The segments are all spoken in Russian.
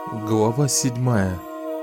Глава 7.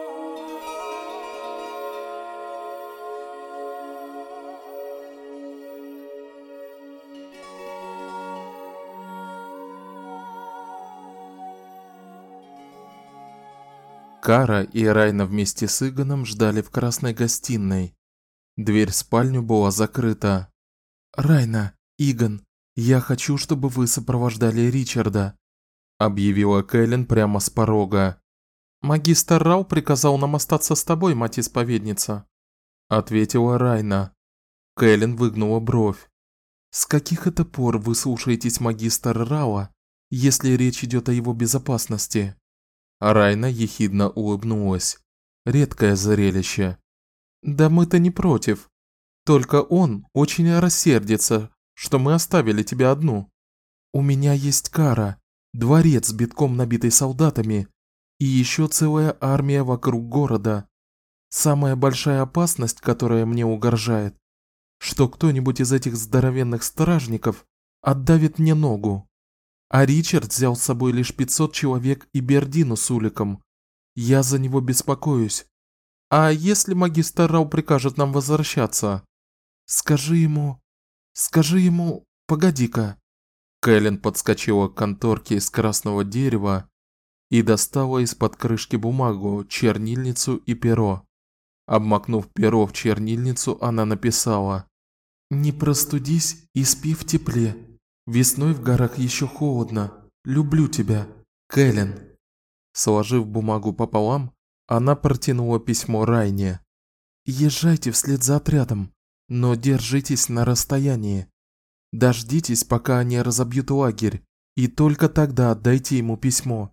Кара и Райна вместе с Иганом ждали в красной гостиной. Дверь в спальню была закрыта. "Райна, Иган, я хочу, чтобы вы сопровождали Ричарда", объявила Кэлен прямо с порога. "Магистр Рау приказал нам остаться с тобой, мать-исповедница", ответила Райна. Кэлен выгнула бровь. "С каких это пор вы слушаетесь магистра Рауа, если речь идет о его безопасности?" Райна ехидно улыбнулась. Редкое зрелище. "Да мы-то не против. Только он очень рассердится, что мы оставили тебя одну. У меня есть Кара, дворец, битком набитый солдатами, и еще целая армия вокруг города. Самая большая опасность, которая мне угрожает, что кто-нибудь из этих здоровенных стражников отдавит мне ногу. А Ричард взял с собой лишь 500 человек и Бердину с Уликом. Я за него беспокоюсь. А если магистр Рау прикажет нам возвращаться? Скажи ему... Погоди-ка". Кэлен подскочила к конторке из красного дерева и достала из-под крышки бумагу, чернильницу и перо. Обмакнув перо в чернильницу, она написала: "Не простудись и спи в тепле. Весной в горах еще холодно. Люблю тебя, Кэлен". Сложив бумагу пополам, она протянула письмо Райне. "Езжайте вслед за отрядом, но держитесь на расстоянии. Дождитесь, пока они разобьют лагерь, и только тогда отдайте ему письмо.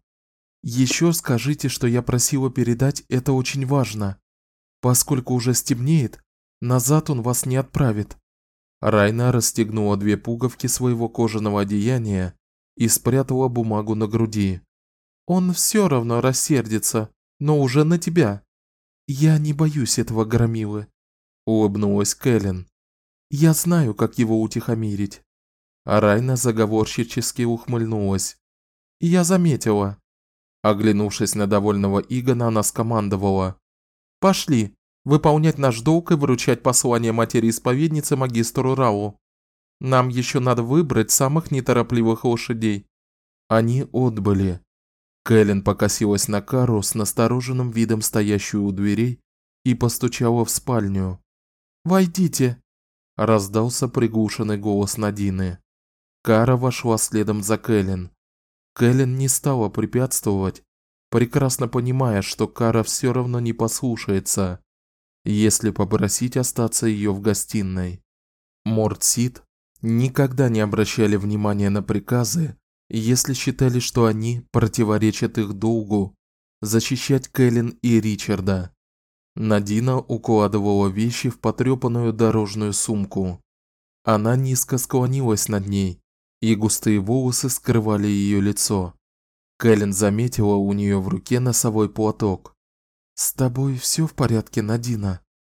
Еще скажите, что я просила передать, это очень важно. Поскольку уже стемнеет, назад он вас не отправит". Райна расстегнула 2 пуговки своего кожаного одеяния и спрятала бумагу на груди. "Он все равно рассердится, но уже на тебя". "Я не боюсь этого громилы", улыбнулась Кэлен. "Я знаю, как его утихомирить". А Райна заговорщически ухмыльнулась. "Я заметила". Оглянувшись на довольного Игана, она скомандовала: "Пошли, выполнять наш долг и вручать послание матери-исповедницы магистру Рау. Нам еще надо выбрать самых неторопливых лошадей". Они отбыли. Кэлен покосилась на Кару с настороженным видом, стоящую у дверей, и постучала в спальню. "Войдите", раздался приглушенный голос Надины. Кара вошла следом за Кэлен. Кэлен не стала препятствовать, прекрасно понимая, что Кара все равно не послушается, если попросить остаться ее в гостиной. Мортсид никогда не обращали внимания на приказы, если считали, что они противоречат их долгу защищать Кэлен и Ричарда. Надина укладывала вещи в потрёпанную дорожную сумку. Она низко склонилась над ней, и густые волосы скрывали ее лицо. Кэлен заметила у нее в руке носовой платок. "С тобой все в порядке, Надина?"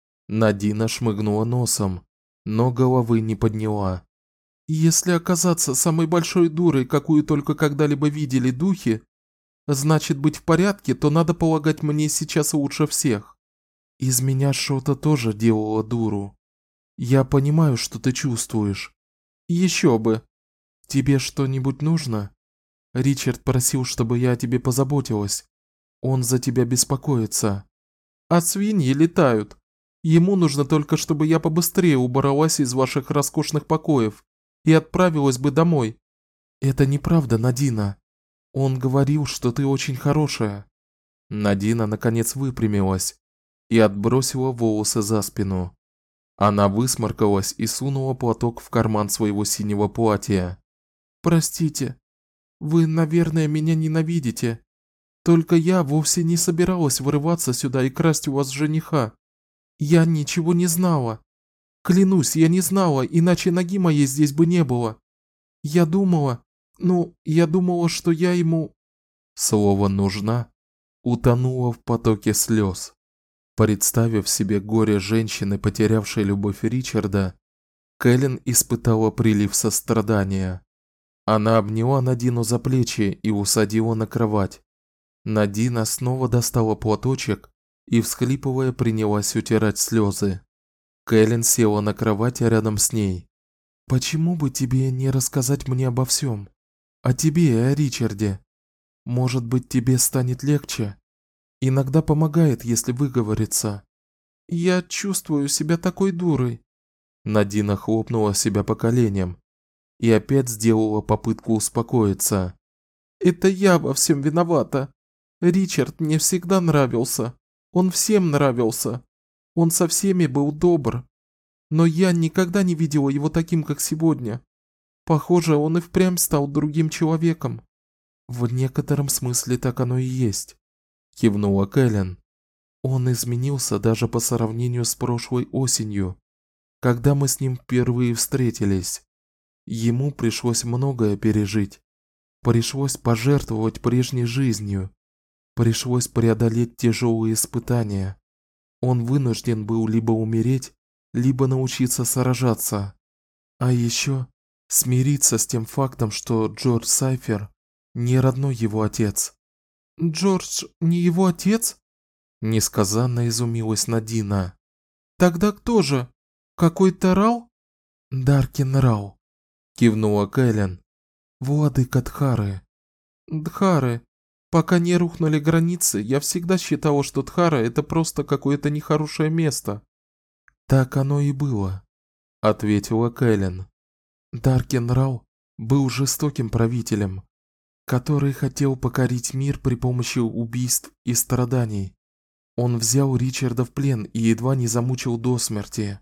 Надина шмыгнула носом, но головы не подняла. "Если оказаться самой большой дурой, какую только когда-либо видели духи, значит быть в порядке, то надо полагать, мне сейчас лучше всех. Из меня что-то тоже делало дуру. Я понимаю, что ты чувствуешь. Еще бы. Тебе что-нибудь нужно? Ричард просил, чтобы я о тебе позаботилась. Он за тебя беспокоится. А свиньи летают. Ему нужно только, чтобы я побыстрее убралась из ваших роскошных покоев и отправилась бы домой". "Это неправда, Надина. Он говорил, что ты очень хорошая". Надина наконец выпрямилась и отбросила волосы за спину. Она высморкалась и сунула платок в карман своего синего платья. "Простите. Вы, наверное, меня ненавидите. Только я вовсе не собиралась врываться сюда и красть у вас жениха. Я ничего не знала. Клянусь, я не знала, иначе ноги моей здесь бы не было. Я думала, что я ему". Слово "нужна" утонуло в потоке слез. Представив себе горе женщины, потерявшей любовь Ричарда, Кэлен испытала прилив сострадания. Она обняла Надину за плечи и усадила на кровать. Надина снова достала платочек и, всхлипывая, принялась утирать слезы. Кэлен села на кровати рядом с ней. «Почему бы тебе не рассказать мне обо всем? О тебе и о Ричарде? Может быть, тебе станет легче? Иногда помогает, если выговориться». «Я чувствую себя такой дурой». Надина хлопнула себя по коленям и опять сделала попытку успокоиться. «Это я во всем виновата. Ричард мне всегда нравился. Он всем нравился. Он со всеми был добр. Но я никогда не видела его таким, как сегодня. Похоже, он и впрямь стал другим человеком». «В некотором смысле так оно и есть», – кивнула Кэлен. «Он изменился даже по сравнению с прошлой осенью, когда мы с ним впервые встретились. Ему пришлось многое пережить. Пришлось пожертвовать прежней жизнью. Пришлось преодолеть тяжелые испытания. Он вынужден был либо умереть, либо научиться сражаться. А еще смириться с тем фактом, что Джордж Сайфер не родной его отец». «Джордж не его отец?» Несказанно изумилась Надина. «Тогда кто же? Какой-то Рау?» «Даркин Рау», кивнула Кэлен. «Владыка Дхары». «Дхары. Пока не рухнули границы, я всегда считала, что Дхара – это просто какое-то нехорошее место». «Так оно и было», – ответила Кэлен. «Даркин Рау был жестоким правителем, который хотел покорить мир при помощи убийств и страданий. Он взял Ричарда в плен и едва не замучил до смерти.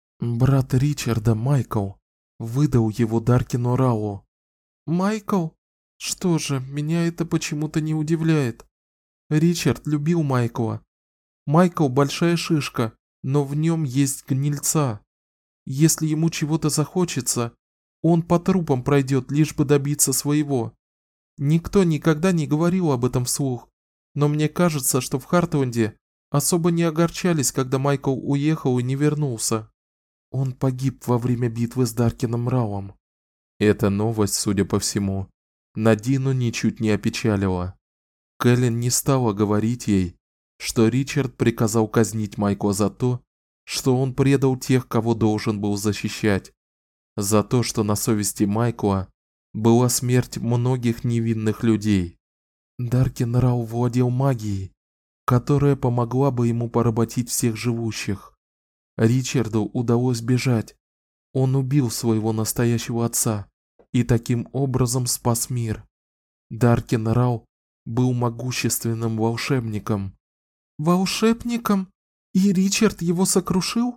Брат Ричарда, Майкл, выдал его Даркину Рау». «Майкл? Что же, меня это почему-то не удивляет. Ричард любил Майкла. Майкл большая шишка, но в нем есть гнильца. Если ему чего-то захочется, он по трупам пройдет, лишь бы добиться своего. Никто никогда не говорил об этом вслух, но мне кажется, что в Хартленде особо не огорчались, когда Майкл уехал и не вернулся. Он погиб во время битвы с Даркином Рауом». Эта новость, судя по всему, Надину ничуть не опечалила. Кэлен не стала говорить ей, что Ричард приказал казнить Майкла за то, что он предал тех, кого должен был защищать, за то, что на совести Майкла была смерть многих невинных людей. Даркин Рау владел магией, которая помогла бы ему поработить всех живущих. Ричарду удалось бежать. Он убил своего настоящего отца и таким образом спас мир. Даркин Рау был могущественным волшебником. «Волшебником? И Ричард его сокрушил?»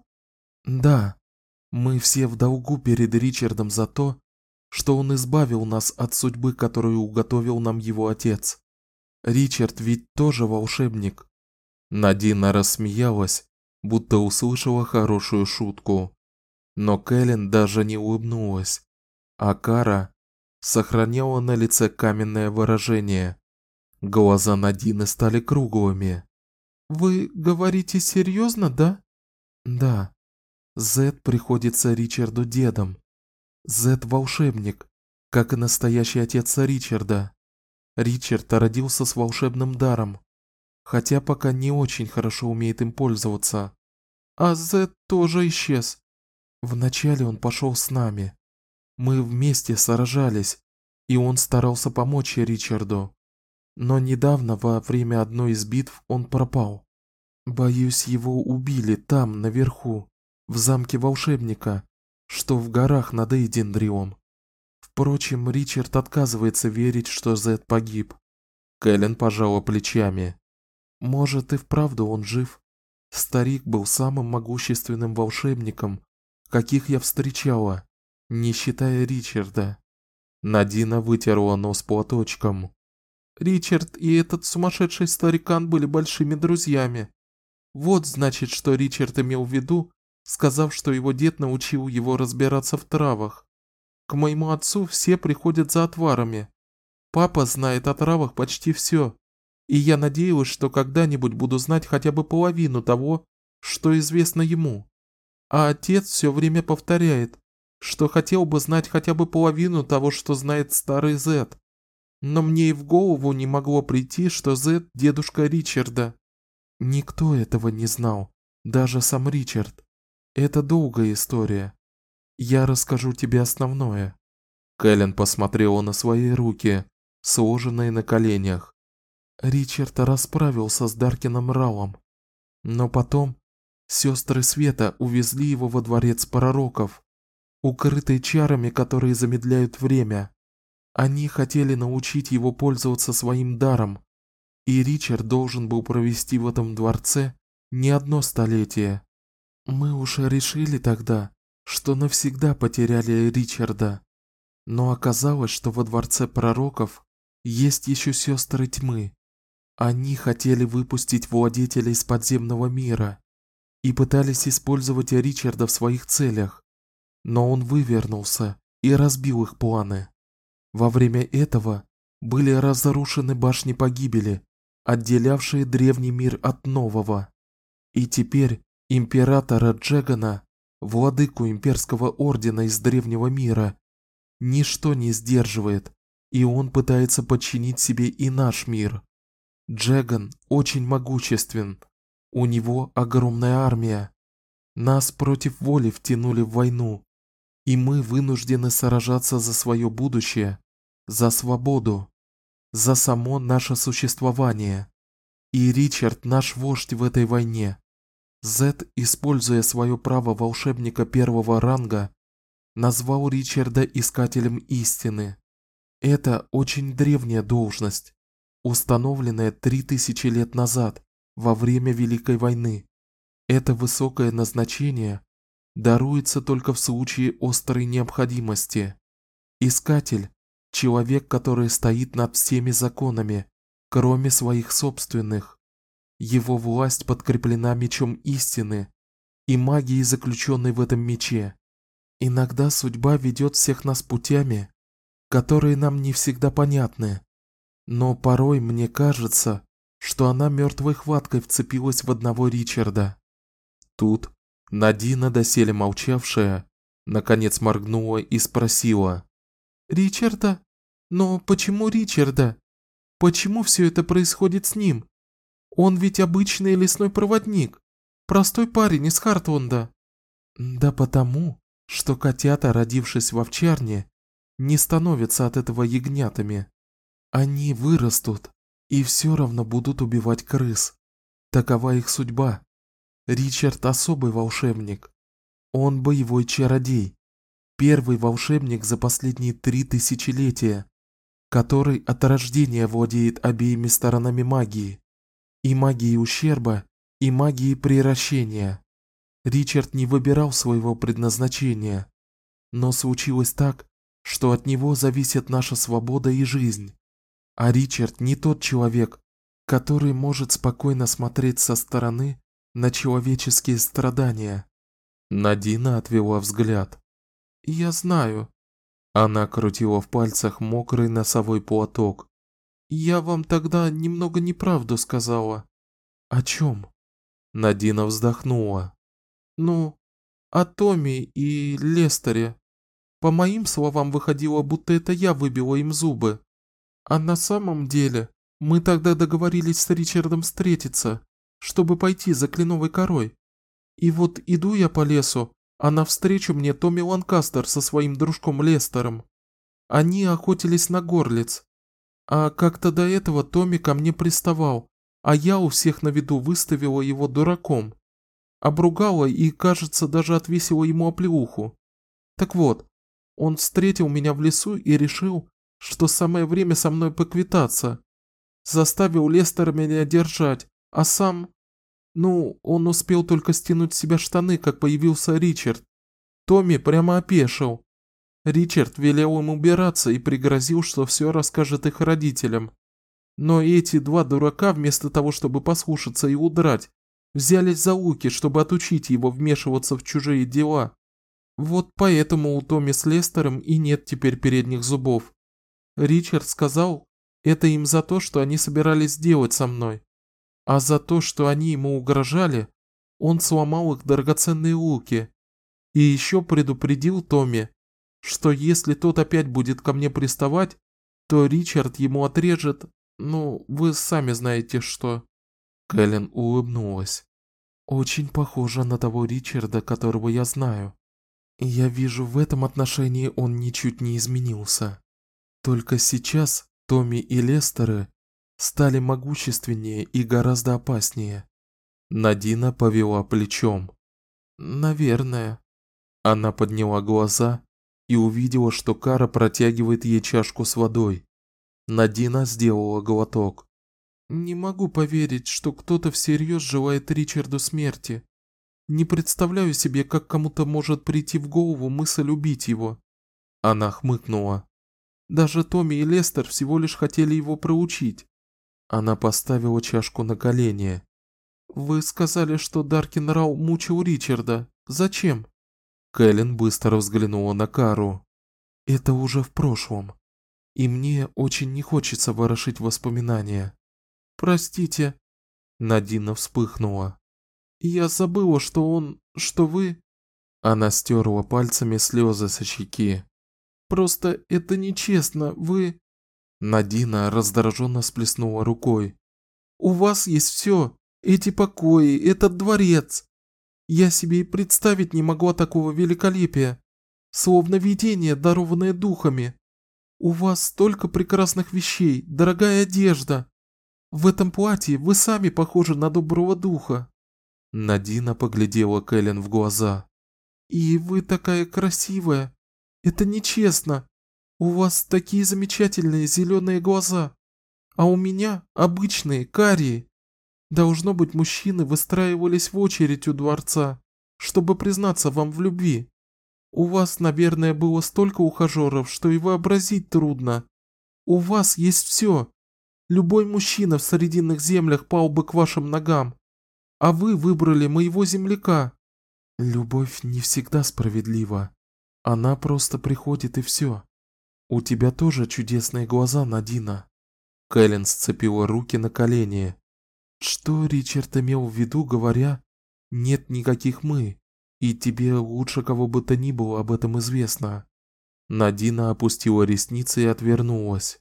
«Да. Мы все в долгу перед Ричардом за то, что он избавил нас от судьбы, которую уготовил нам его отец. Ричард ведь тоже волшебник». Надина рассмеялась, будто услышала хорошую шутку. Но Кэлен даже не улыбнулась, а Кара сохраняла на лице каменное выражение. Глаза Надины стали круглыми. «Вы говорите серьезно, да?» «Да. Зед приходится Ричарду дедом. Зед волшебник, как и настоящий отец Ричарда. Ричард родился с волшебным даром, хотя пока не очень хорошо умеет им пользоваться. А Зед тоже исчез. Вначале он пошел с нами. Мы вместе сражались, и он старался помочь Ричарду. Но недавно, во время одной из битв, он пропал. Боюсь, его убили там, наверху, в замке волшебника, что в горах над Эйдендриом. Впрочем, Ричард отказывается верить, что Зед погиб». Кэлен пожала плечами. «Может, и вправду он жив. Старик был самым могущественным волшебником, каких я встречала, не считая Ричарда». Надина вытерла нос платочком. «Ричард и этот сумасшедший старикан были большими друзьями. Вот значит, что Ричард имел в виду, сказав, что его дед научил его разбираться в травах. К моему отцу все приходят за отварами. Папа знает о травах почти все, и я надеялась, что когда-нибудь буду знать хотя бы половину того, что известно ему. А отец все время повторяет, что хотел бы знать хотя бы половину того, что знает старый Зед. Но мне и в голову не могло прийти, что Зед дедушка Ричарда. Никто этого не знал, даже сам Ричард. Это долгая история. Я расскажу тебе основное. Кэлен посмотрела на свои руки, сложенные на коленях. Ричард расправился с Даркином Ралом, но потом сестры Света увезли его во дворец пророков, укрытый чарами, которые замедляют время. Они хотели научить его пользоваться своим даром, и Ричард должен был провести в этом дворце не одно столетие. Мы уже решили тогда, что навсегда потеряли Ричарда. Но оказалось, что во дворце пророков есть еще сестры тьмы. Они хотели выпустить владетеля из подземного мира и пытались использовать Ричарда в своих целях, но он вывернулся и разбил их планы. Во время этого были разрушены башни погибели, отделявшие древний мир от нового. И теперь императора Джегана, владыку имперского ордена из древнего мира, ничто не сдерживает, и он пытается подчинить себе и наш мир. Джеган очень могуществен. У него огромная армия. Нас против воли втянули в войну, и мы вынуждены сражаться за свое будущее, за свободу, за само наше существование. И Ричард наш вождь в этой войне. Зед, используя свое право волшебника первого ранга, назвал Ричарда искателем истины. Это очень древняя должность, установленная 3000 лет назад, во время Великой войны. Это высокое назначение даруется только в случае острой необходимости. Искатель – человек, который стоит над всеми законами, кроме своих собственных. Его власть подкреплена мечом истины и магией, заключенной в этом мече. Иногда судьба ведет всех нас путями, которые нам не всегда понятны. Но порой мне кажется, что она мертвой хваткой вцепилась в одного Ричарда. Тут Надина, доселе молчавшая, наконец моргнула и спросила: «Ричарда? Но почему Ричарда? Почему все это происходит с ним? Он ведь обычный лесной проводник, простой парень из Хартланда». «Да потому, что котята, родившись в овчарне, не становятся от этого ягнятами. Они вырастут и все равно будут убивать крыс. Такова их судьба. Ричард особый волшебник. Он боевой чародей. Первый волшебник за последние 3 тысячелетия, который от рождения владеет обеими сторонами магии. И магией ущерба, и магией приращения. Ричард не выбирал своего предназначения. Но случилось так, что от него зависит наша свобода и жизнь. А Ричард не тот человек, который может спокойно смотреть со стороны на человеческие страдания». Надина отвела взгляд. «Я знаю». Она крутила в пальцах мокрый носовой платок. «Я вам тогда немного неправду сказала». «О чем?» Надина вздохнула. «Ну, о Томе и Лестере. По моим словам, выходило, будто это я выбила им зубы. А на самом деле, мы тогда договорились с Ричардом встретиться, чтобы пойти за Кленовой корой. И вот иду я по лесу, а навстречу мне Томми Ланкастер со своим дружком Лестером. Они охотились на горлиц. А как-то до этого Томми ко мне приставал, а я у всех на виду выставила его дураком. Обругала и, кажется, даже отвесила ему оплеуху. Так вот, он встретил меня в лесу и решил, что самое время со мной поквитаться. Заставил Лестера меня держать, а сам... Ну, он успел только стянуть с себя штаны, как появился Ричард. Томми прямо опешил. Ричард велел им убираться и пригрозил, что все расскажет их родителям. Но эти два дурака, вместо того, чтобы послушаться и удрать, взялись за луки, чтобы отучить его вмешиваться в чужие дела. Вот поэтому у Томми с Лестером и нет теперь передних зубов. Ричард сказал, это им за то, что они собирались сделать со мной. А за то, что они ему угрожали, он сломал их драгоценные луки. И еще предупредил Томми, что если тот опять будет ко мне приставать, что Ричард ему отрежет, ну, вы сами знаете что. Кэлен улыбнулась. Очень похоже на того Ричарда, которого я знаю. И я вижу, в этом отношении он ничуть не изменился. Только сейчас Томми и Лестеры стали могущественнее и гораздо опаснее. Надина повела плечом. Наверное. Она подняла глаза и увидела, что Кара протягивает ей чашку с водой. Надина сделала глоток. Не могу поверить, что кто-то всерьез желает Ричарду смерти. Не представляю себе, как кому-то может прийти в голову мысль убить его. Она хмыкнула. Даже Томми и Лестер всего лишь хотели его проучить. Она поставила чашку на колени. Вы сказали, что Даркин Рау мучил Ричарда. Зачем? Кэлен быстро взглянула на Кару. Это уже в прошлом. И мне очень не хочется ворошить воспоминания. Простите. Надина вспыхнула. Я забыла, что вы... Она стерла пальцами слезы со щеки. Просто это нечестно, вы... Надина раздраженно сплеснула рукой. У вас есть все, эти покои, этот дворец. Я себе и представить не могла такого великолепия, словно видение, дарованное духами. У вас столько прекрасных вещей, дорогая одежда. В этом платье вы сами похожи на доброго духа. Надина поглядела Кэлен в глаза. И вы такая красивая. Это нечестно. У вас такие замечательные зеленые глаза, а у меня обычные, карие. Должно быть, мужчины выстраивались в очередь у дворца, чтобы признаться вам в любви. У вас, наверное, было столько ухажеров, что и вообразить трудно. У вас есть все. Любой мужчина в Срединных землях пал бы к вашим ногам. А вы выбрали моего земляка. Любовь не всегда справедлива. Она просто приходит и все. У тебя тоже чудесные глаза, Надина. Кэлен сцепила руки на колени. Что Ричард имел в виду, говоря: "Нет никаких мы, и тебе лучше кого бы то ни было об этом известно"? Надина опустила ресницы и отвернулась.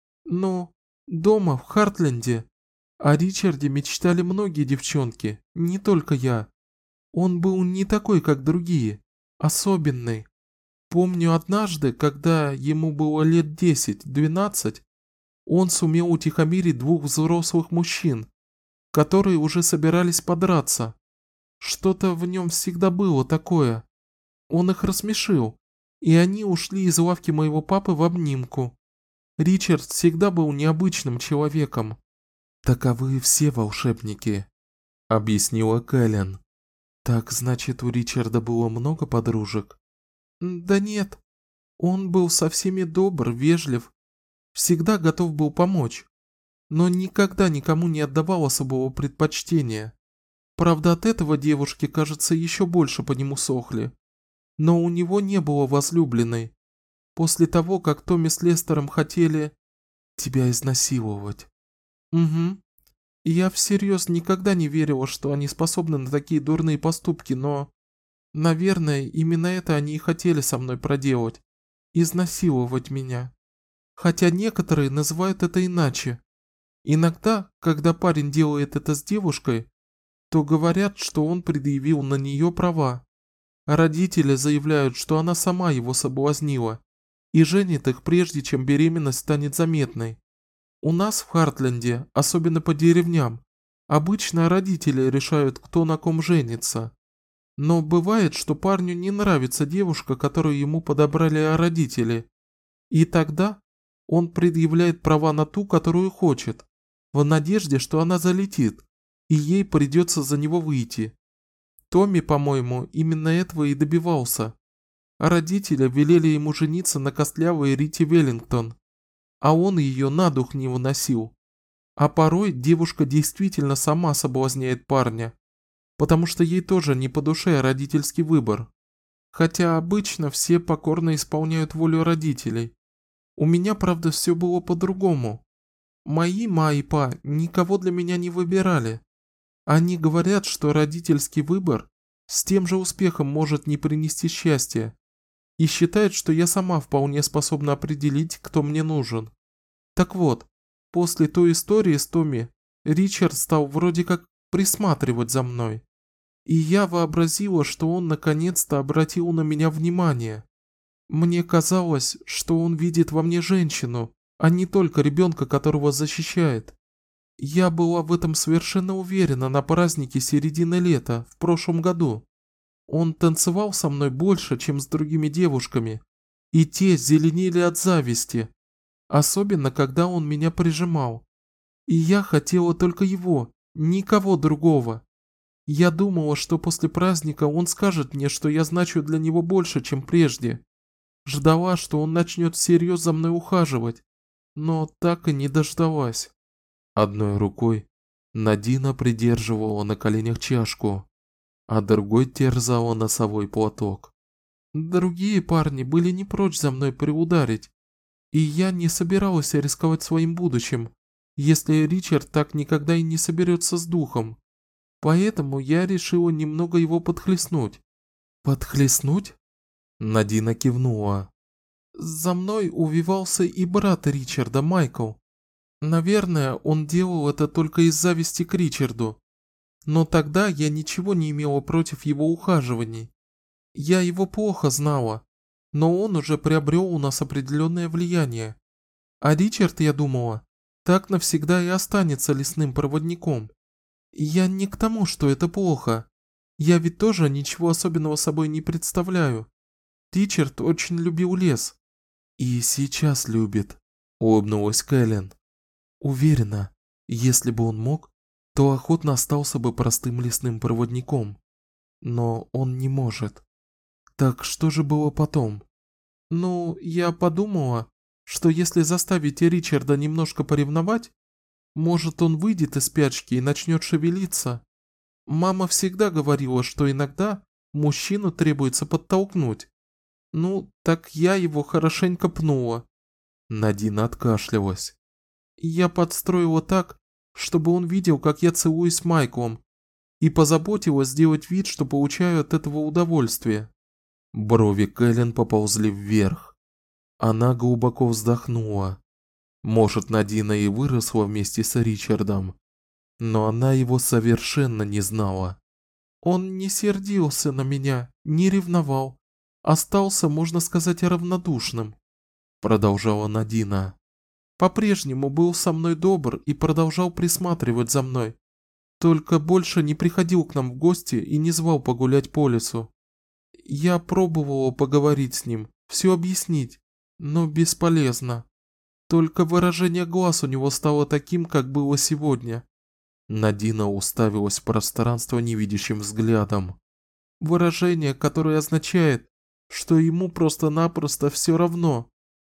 Но дома в Хартленде о Ричарде мечтали многие девчонки, не только я. Он был не такой, как другие, особенный. Помню однажды, когда ему было лет 10-12, он сумел утихомирить двух взрослых мужчин, которые уже собирались подраться. Что-то в нем всегда было такое. Он их рассмешил, и они ушли из лавки моего папы в обнимку. Ричард всегда был необычным человеком. Таковы все волшебники, объяснила Кэлен. Так значит, у Ричарда было много подружек? Да нет. Он был со всеми добр, вежлив, всегда готов был помочь, но никогда никому не отдавал особого предпочтения. Правда, от этого девушки, кажется, еще больше по нему сохли. Но у него не было возлюбленной. После того, как Томми с Лестером хотели тебя изнасиловать. Угу. Я всерьез никогда не верила, что они способны на такие дурные поступки, но... Наверное, именно это они и хотели со мной проделать. Изнасиловать меня. Хотя некоторые называют это иначе. Иногда, когда парень делает это с девушкой, то говорят, что он предъявил на нее права. А родители заявляют, что она сама его соблазнила и женит их, прежде чем беременность станет заметной. У нас в Хартленде, особенно по деревням, обычно родители решают, кто на ком женится. Но бывает, что парню не нравится девушка, которую ему подобрали родители. И тогда он предъявляет права на ту, которую хочет, в надежде, что она залетит, и ей придется за него выйти. Томми, по-моему, именно этого и добивался. А родители велели ему жениться на костлявой Рите Веллингтон, а он ее на дух не выносил. А порой девушка действительно сама соблазняет парня, потому что ей тоже не по душе родительский выбор. Хотя обычно все покорно исполняют волю родителей. У меня, правда, все было по-другому. Мои ма и па никого для меня не выбирали. Они говорят, что родительский выбор с тем же успехом может не принести счастья, и считают, что я сама вполне способна определить, кто мне нужен. Так вот, после той истории с Томми, Ричард стал вроде как присматривать за мной. И я вообразила, что он наконец-то обратил на меня внимание. Мне казалось, что он видит во мне женщину, а не только ребенка, которого защищает. Я была в этом совершенно уверена на празднике середины лета в прошлом году. Он танцевал со мной больше, чем с другими девушками, и те зеленели от зависти, особенно когда он меня прижимал. И я хотела только его, никого другого. Я думала, что после праздника он скажет мне, что я значу для него больше, чем прежде. Ждала, что он начнет всерьез за мной ухаживать, но так и не дождалась. Одной рукой Надина придерживала на коленях чашку, а другой терзала носовой платок. Другие парни были не прочь за мной приударить, и я не собиралась рисковать своим будущим, если Ричард так никогда и не соберется с духом. Поэтому я решила немного его подхлестнуть. Подхлестнуть? Надина кивнула. За мной увивался и брат Ричарда, Майкл. Наверное, он делал это только из зависти к Ричарду. Но тогда я ничего не имела против его ухаживаний. Я его плохо знала, но он уже приобрел у нас определенное влияние. А Ричард, я думала, так навсегда и останется лесным проводником. Я не к тому, что это плохо. Я ведь тоже ничего особенного собой не представляю. Ричард очень любил лес. И сейчас любит, улыбнулась Кэлен. Уверена, если бы он мог, то охотно остался бы простым лесным проводником. Но он не может. Так что же было потом? Ну, я подумала, что если заставить Ричарда немножко поревновать, может, он выйдет из спячки и начнет шевелиться. Мама всегда говорила, что иногда мужчину требуется подтолкнуть. Ну, так я его хорошенько пнула. Надина откашлялась. Я подстроила так, чтобы он видел, как я целуюсь с Майклом, и позаботилась сделать вид, что получаю от этого удовольствие. Брови Кэлен поползли вверх. Она глубоко вздохнула. Может, Надина и выросла вместе с Ричардом, но она его совершенно не знала. Он не сердился на меня, не ревновал, остался, можно сказать, равнодушным, продолжала Надина. По-прежнему был со мной добр и продолжал присматривать за мной. Только больше не приходил к нам в гости и не звал погулять по лесу. Я пробовала поговорить с ним, все объяснить, но бесполезно. Только выражение глаз у него стало таким, как было сегодня. Надина уставилась в пространство невидящим взглядом. Выражение, которое означает, что ему просто-напросто все равно.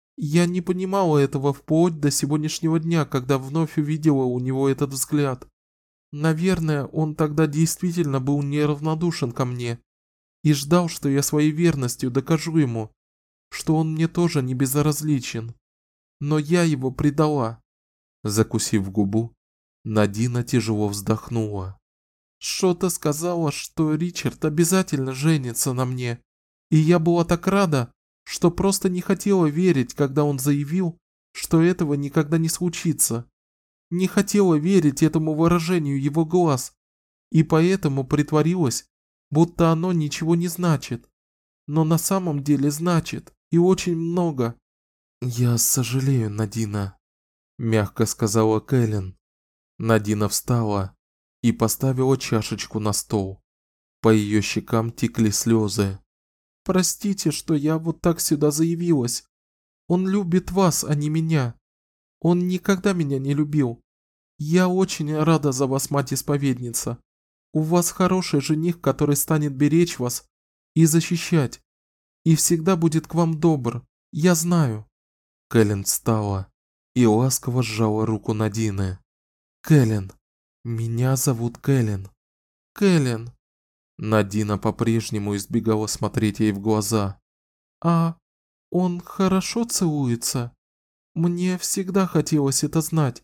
Я не понимала этого вплоть до сегодняшнего дня, когда вновь увидела у него этот взгляд. Наверное, он тогда действительно был неравнодушен ко мне и ждал, что я своей верностью докажу ему, что он мне тоже не безразличен. Но я его предала. Закусив губу, Надина тяжело вздохнула. Что-то сказала, что Ричард обязательно женится на мне, и я была так рада, что просто не хотела верить, когда он заявил, что этого никогда не случится. Не хотела верить этому выражению его глаз, и поэтому притворилась, будто оно ничего не значит. Но на самом деле значит, и очень много. «Я сожалею, Надина», – мягко сказала Кэлен. Надина встала и поставила чашечку на стол. По ее щекам текли слезы. «Простите, что я вот так сюда заявилась. Он любит вас, а не меня. Он никогда меня не любил. Я очень рада за вас, мать-исповедница. У вас хороший жених, который станет беречь вас и защищать. И всегда будет к вам добр, я знаю». Кэлен встала и ласково сжала руку Надины. «Кэлен, меня зовут Кэлен». «Кэлен». Надина по-прежнему избегала смотреть ей в глаза. «А он хорошо целуется? Мне всегда хотелось это знать.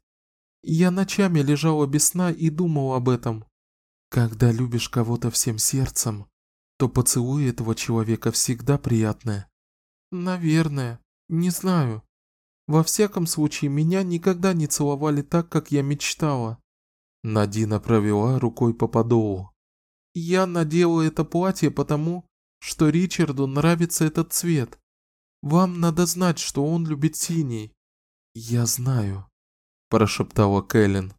Я ночами лежала без сна и думала об этом. Когда любишь кого-то всем сердцем, то поцелуй этого человека всегда приятны». «Наверное, не знаю. Во всяком случае, меня никогда не целовали так, как я мечтала. Надина провела рукой по подолу. Я надела это платье потому, что Ричарду нравится этот цвет. Вам надо знать, что он любит синий. Я знаю, прошептала Кэлен.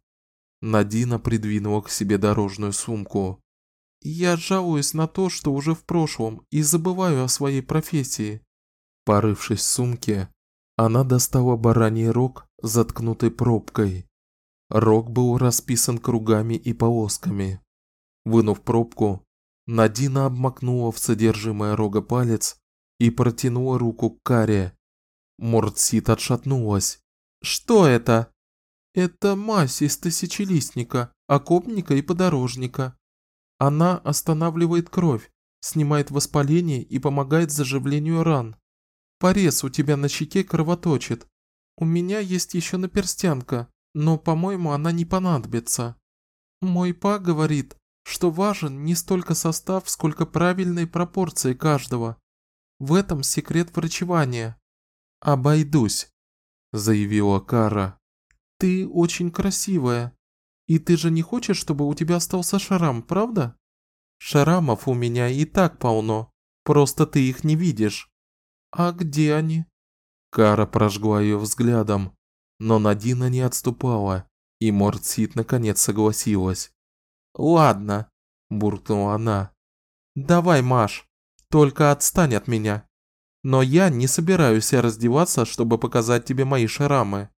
Надина придвинула к себе дорожную сумку. Я жалуюсь на то, что уже в прошлом, и забываю о своей профессии. Порывшись в сумке, она достала бараний рог, заткнутый пробкой. Рог был расписан кругами и полосками. Вынув пробку, Надина обмакнула в содержимое рога палец и протянула руку к Каре. Мортсит отшатнулась. Что это? Это мазь из тысячелистника, окопника и подорожника. Она останавливает кровь, снимает воспаление и помогает заживлению ран. Порез у тебя на щеке кровоточит. У меня есть еще наперстянка, но, по-моему, она не понадобится. Мой па говорит, что важен не столько состав, сколько правильные пропорции каждого. В этом секрет врачевания. Обойдусь, заявила Кара. Ты очень красивая. И ты же не хочешь, чтобы у тебя остался шрам, правда? Шрамов у меня и так полно. Просто ты их не видишь. А где они? Кара прожгла ее взглядом, но Надина не отступала, и Мортсит наконец согласилась. Ладно, буркнула она. Давай, Маш, только отстань от меня. Но я не собираюсь раздеваться, чтобы показать тебе мои шрамы.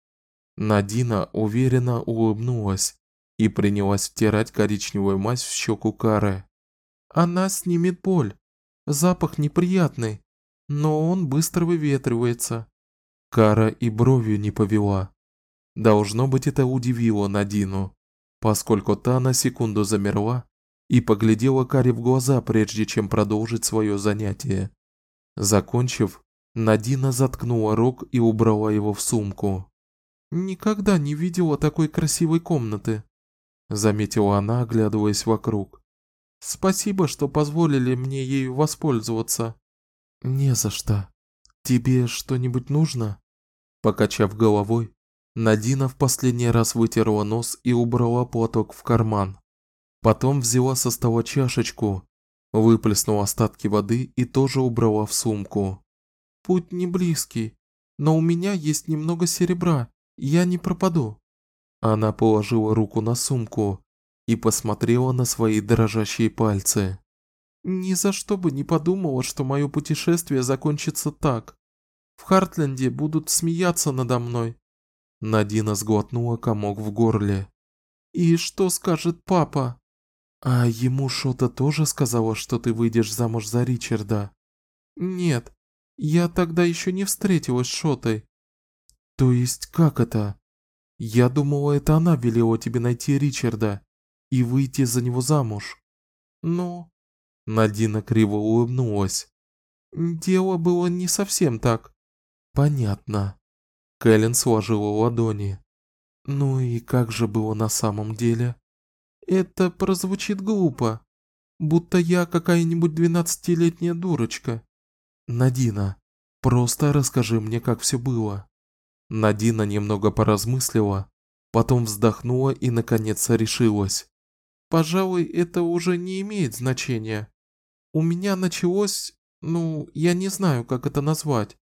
Надина уверенно улыбнулась и принялась втирать коричневую мазь в щеку Кары. Она снимет боль. Запах неприятный, но он быстро выветривается. Кара и бровью не повела. Должно быть, это удивило Надину, поскольку та на секунду замерла и поглядела Каре в глаза, прежде чем продолжить свое занятие. Закончив, Надина заткнула рог и убрала его в сумку. Никогда не видела такой красивой комнаты, заметила она, оглядываясь вокруг. Спасибо, что позволили мне ею воспользоваться. Не за что. Тебе что-нибудь нужно? Покачав головой, Надина в последний раз вытерла нос и убрала платок в карман. Потом взяла со стола чашечку, выплеснула остатки воды и тоже убрала в сумку. Путь не близкий, но у меня есть немного серебра, я не пропаду. Она положила руку на сумку и посмотрела на свои дрожащие пальцы. Ни за что бы не подумала, что мое путешествие закончится так. В Хартленде будут смеяться надо мной. Надина сглотнула комок в горле. И что скажет папа? А ему что-то тоже сказала, что ты выйдешь замуж за Ричарда? Нет, я тогда еще не встретилась с Шотой. То есть как это? Я думала, это она велела тебе найти Ричарда и выйти за него замуж. Но... Надина криво улыбнулась. Дело было не совсем так. Понятно. Кэлен сложила ладони. Ну и как же было на самом деле? Это прозвучит глупо, будто я какая-нибудь 12-летняя дурочка. Надина, просто расскажи мне, как все было. Надина немного поразмыслила, потом вздохнула и наконец решилась. Пожалуй, это уже не имеет значения. У меня началось, я не знаю, как это назвать.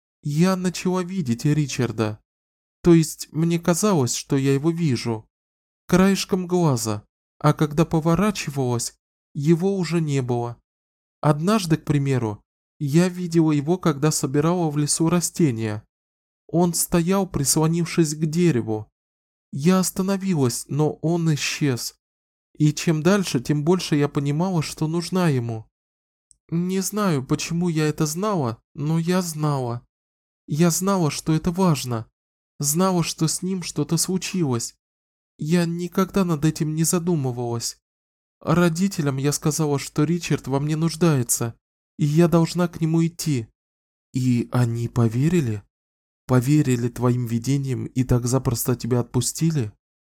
Я начала видеть Ричарда. То есть мне казалось, что я его вижу. Краешком глаза. А когда поворачивалась, его уже не было. Однажды, к примеру, я видела его, когда собирала в лесу растения. Он стоял, прислонившись к дереву. Я остановилась, но он исчез. И чем дальше, тем больше я понимала, что нужна ему. Не знаю, почему я это знала, но я знала. Я знала, что это важно. Знала, что с ним что-то случилось. Я никогда над этим не задумывалась. Родителям я сказала, что Ричард во мне нуждается, и я должна к нему идти. И они поверили? Поверили твоим видениям и так запросто тебя отпустили?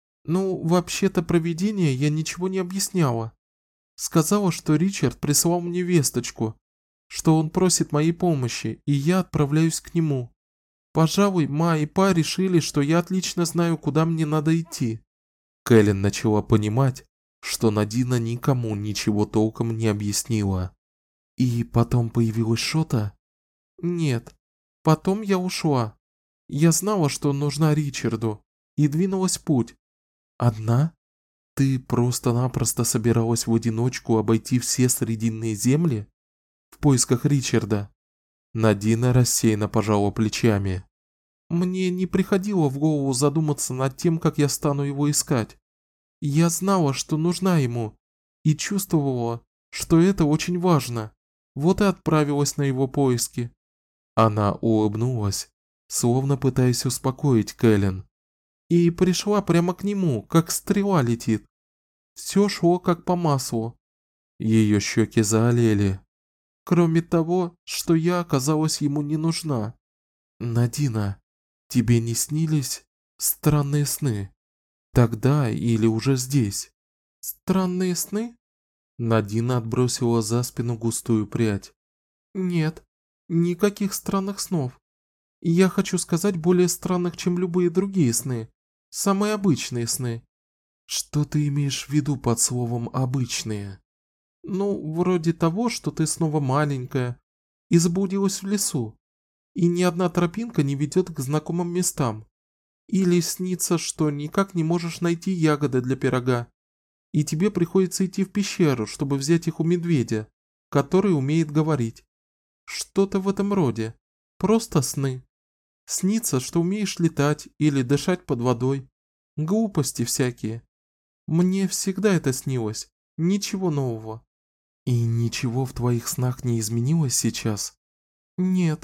Вообще-то про видение я ничего не объясняла. Сказала, что Ричард прислал мне весточку, что он просит моей помощи, и я отправляюсь к нему. Пожалуй, Ма и Па решили, что я отлично знаю, куда мне надо идти. Кэлен начала понимать, что Надина никому ничего толком не объяснила. И потом появилась Шота? Нет. Потом я ушла. Я знала, что нужна Ричарду, и двинулась в путь. Одна? Ты просто-напросто собиралась в одиночку обойти все Срединные земли в поисках Ричарда? Надина рассеянно пожала плечами. Мне не приходило в голову задуматься над тем, как я стану его искать. Я знала, что нужна ему, и чувствовала, что это очень важно. Вот и отправилась на его поиски. Она улыбнулась, словно пытаясь успокоить Кэлен. И пришла прямо к нему, как стрела летит. Все шло как по маслу. Ее щеки заолели. Кроме того, что я оказалась ему не нужна. Надина, тебе не снились странные сны? Тогда или уже здесь? Странные сны? Надина отбросила за спину густую прядь. Нет, никаких странных снов. Я хочу сказать, более странных, чем любые другие сны. Самые обычные сны. Что ты имеешь в виду под словом «обычные»? Ну, вроде того, что ты снова маленькая и заблудилась в лесу, и ни одна тропинка не ведет к знакомым местам. Или снится, что никак не можешь найти ягоды для пирога, и тебе приходится идти в пещеру, чтобы взять их у медведя, который умеет говорить. Что-то в этом роде. Просто сны. Снится, что умеешь летать или дышать под водой. Глупости всякие. Мне всегда это снилось. Ничего нового. И ничего в твоих снах не изменилось сейчас? Нет.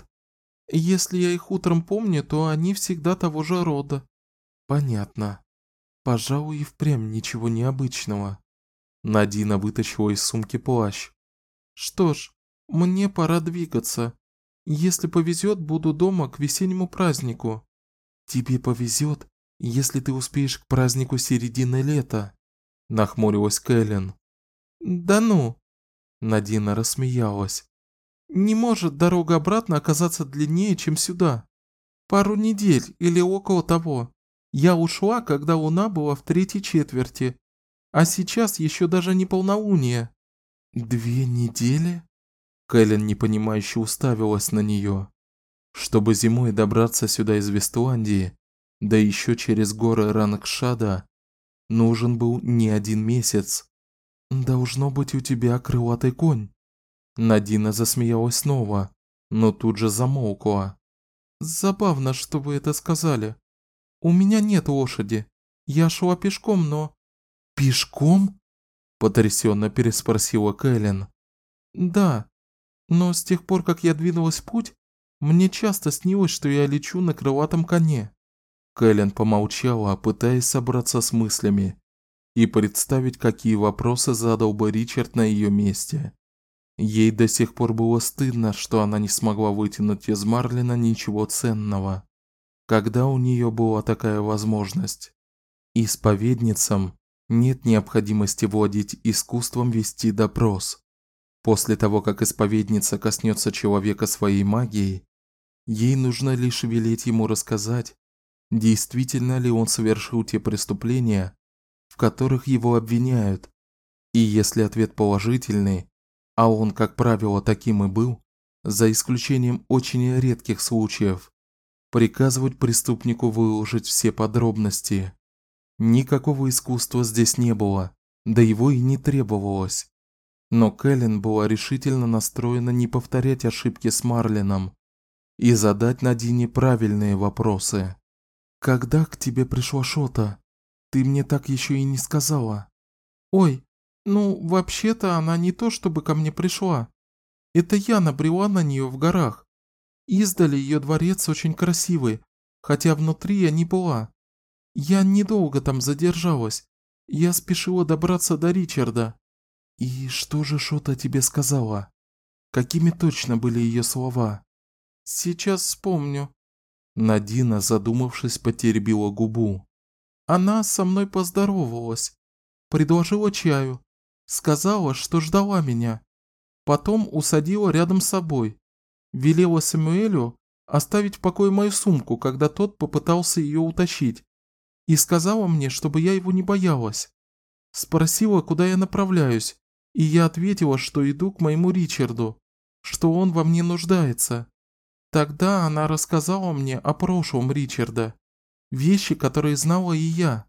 Если я их утром помню, то они всегда того же рода. Понятно. Пожалуй, и впрямь ничего необычного. Надина вытащила из сумки плащ. Что ж, мне пора двигаться. Если повезет, буду дома к весеннему празднику. Тебе повезет, если ты успеешь к празднику середины лета, нахмурилась Кэлен. Да ну. Надина рассмеялась. Не может дорога обратно оказаться длиннее, чем сюда. Пару недель или около того. Я ушла, когда луна была в третьей четверти, а сейчас еще даже не полнолуние. 2 недели? Кэлен непонимающе уставилась на нее. Чтобы зимой добраться сюда из Вестландии, да еще через горы Рангшада, нужен был не 1 месяц. Должно быть, у тебя крылатый конь. Надина засмеялась снова, но тут же замолкла. Забавно, что вы это сказали. У меня нет лошади. Я шла пешком, но... Пешком? Потрясенно переспросила Кэлен. Да, но с тех пор, как я двинулась в путь, мне часто снилось, что я лечу на крылатом коне. Кэлен помолчала, пытаясь собраться с мыслями и представить, какие вопросы задал бы Ричард на ее месте. Ей до сих пор было стыдно, что она не смогла вытянуть из Марлина ничего ценного, когда у нее была такая возможность. Исповедницам нет необходимости владеть искусством вести допрос. После того, как исповедница коснется человека своей магией, ей нужно лишь велеть ему рассказать, действительно ли он совершил те преступления, в которых его обвиняют. И если ответ положительный, а он, как правило, таким и был, за исключением очень редких случаев, приказывать преступнику выложить все подробности. Никакого искусства здесь не было, да его и не требовалось. Но Кэлен была решительно настроена не повторять ошибки с Марлином и задать Надине правильные вопросы. «Когда к тебе пришла Шота? Ты мне так еще и не сказала». Ой, ну, вообще-то она не то чтобы ко мне пришла. Это я набрела на нее в горах. Издали ее дворец очень красивый, хотя внутри я не была. Я недолго там задержалась. Я спешила добраться до Ричарда. И что же Шота тебе сказала? Какими точно были ее слова? Сейчас вспомню. Надина, задумавшись, потеребила губу. Она со мной поздоровалась, предложила чаю, сказала, что ждала меня. Потом усадила рядом с собой, велела Самуэлю оставить в покое мою сумку, когда тот попытался ее утащить, и сказала мне, чтобы я его не боялась. Спросила, куда я направляюсь, и я ответила, что иду к моему Ричарду, что он во мне нуждается. Тогда она рассказала мне о прошлом Ричарда, вещи, которые знала и я.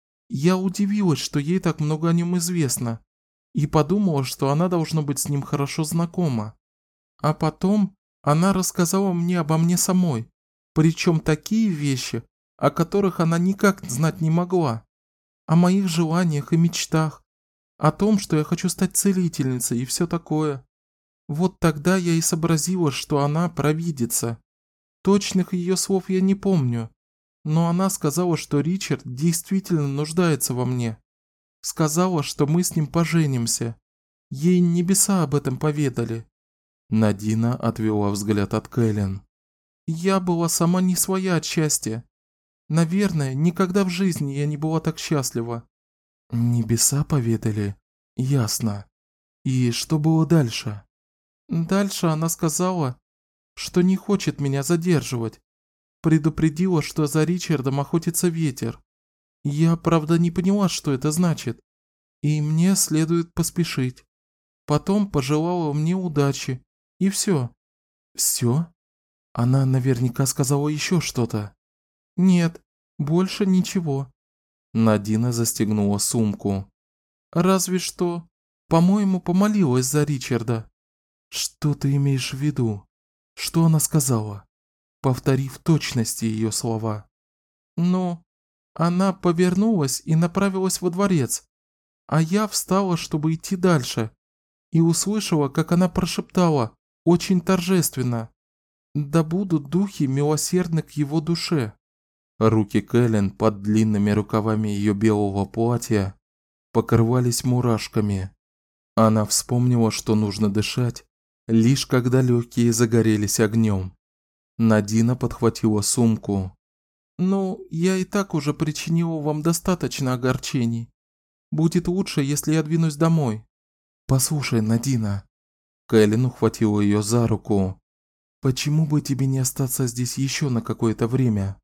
Я удивилась, что ей так много о нем известно, и подумала, что она должна быть с ним хорошо знакома. А потом она рассказала мне обо мне самой, причем такие вещи, о которых она никак знать не могла. О моих желаниях и мечтах, о том, что я хочу стать целительницей и все такое. Вот тогда я и сообразила, что она провидица. Точных ее слов я не помню, но она сказала, что Ричард действительно нуждается во мне. Сказала, что мы с ним поженимся. Ей небеса об этом поведали. Надина отвела взгляд от Кэлен. Я была сама не своя от счастья. Наверное, никогда в жизни я не была так счастлива. Небеса поведали? Ясно. И что было дальше? Дальше она сказала, что не хочет меня задерживать. Предупредила, что за Ричардом охотится ветер. Я, правда, не поняла, что это значит. И мне следует поспешить. Потом пожелала мне удачи. И все. Все? Она наверняка сказала еще что-то. Нет, больше ничего. Надина застегнула сумку. Разве что, по-моему, помолилась за Ричарда. Что ты имеешь в виду? Что она сказала? Повтори в точности ее слова. Ну, она повернулась и направилась во дворец, а я встала, чтобы идти дальше, и услышала, как она прошептала, очень торжественно: «Да будут духи милосердны к его душе». Руки Кэлен под длинными рукавами ее белого платья покрывались мурашками. Она вспомнила, что нужно дышать, лишь когда легкие загорелись огнем. Надина подхватила сумку. «Ну, я и так уже причинила вам достаточно огорчений. Будет лучше, если я двинусь домой». «Послушай, Надина». Кэлен ухватила ее за руку. «Почему бы тебе не остаться здесь еще на какое-то время?»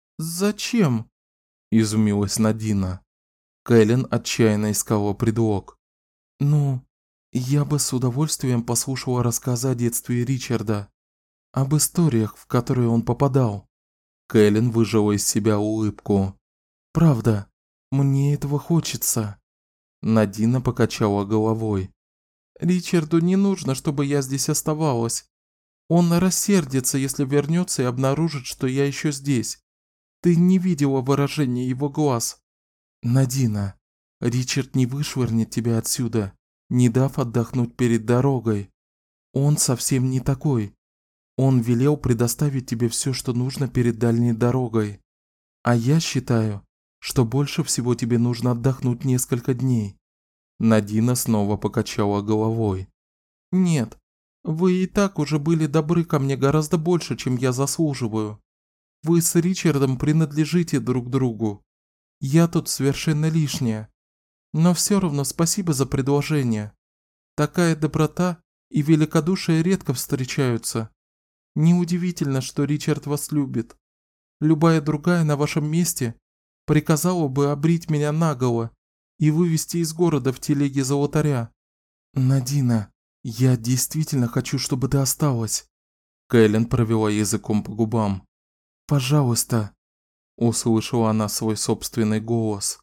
«Зачем?» – изумилась Надина. Кэлен отчаянно искала предлог. «Ну, я бы с удовольствием послушала рассказы о детстве Ричарда, об историях, в которые он попадал». Кэлен выжила из себя улыбку. «Правда, мне этого хочется». Надина покачала головой. «Ричарду не нужно, чтобы я здесь оставалась. Он рассердится, если вернется и обнаружит, что я еще здесь. Ты не видела выражения его глаз». «Надина, Ричард не вышвырнет тебя отсюда, не дав отдохнуть перед дорогой. Он совсем не такой. Он велел предоставить тебе все, что нужно перед дальней дорогой. А я считаю, что больше всего тебе нужно отдохнуть несколько дней». Надина снова покачала головой. «Нет, вы и так уже были добры ко мне гораздо больше, чем я заслуживаю. Вы с Ричардом принадлежите друг другу. Я тут совершенно лишняя. Но все равно спасибо за предложение. Такая доброта и великодушие редко встречаются. Неудивительно, что Ричард вас любит. Любая другая на вашем месте приказала бы обрить меня наголо и вывести из города в телеге золотаря». «Надина, я действительно хочу, чтобы ты осталась». Кэлен провела языком по губам. «Пожалуйста», – услышала она свой собственный голос.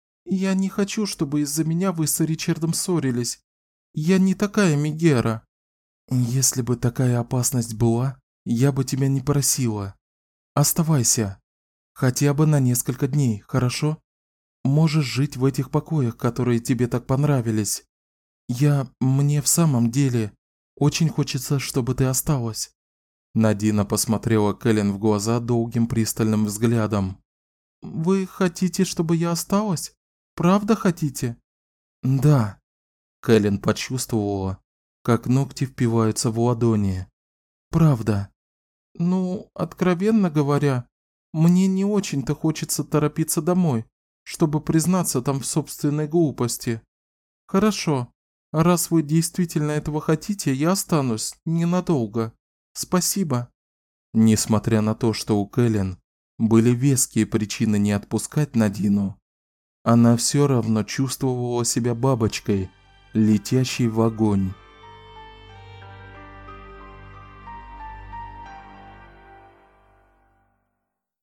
«Я не хочу, чтобы из-за меня вы с Ричардом ссорились. Я не такая Мегера». «Если бы такая опасность была, я бы тебя не просила. Оставайся. Хотя бы на несколько дней, хорошо? Можешь жить в этих покоях, которые тебе так понравились. Мне в самом деле очень хочется, чтобы ты осталась». Надина посмотрела Кэлен в глаза долгим пристальным взглядом. «Вы хотите, чтобы я осталась? Правда хотите?» «Да». Кэлен почувствовала, как ногти впиваются в ладони. «Правда». «Ну, откровенно говоря, мне не очень-то хочется торопиться домой, чтобы признаться там в собственной глупости. Хорошо, раз вы действительно этого хотите, я останусь ненадолго. Спасибо». Несмотря на то, что у Кэлен были веские причины не отпускать Надину, она все равно чувствовала себя бабочкой, летящей в огонь.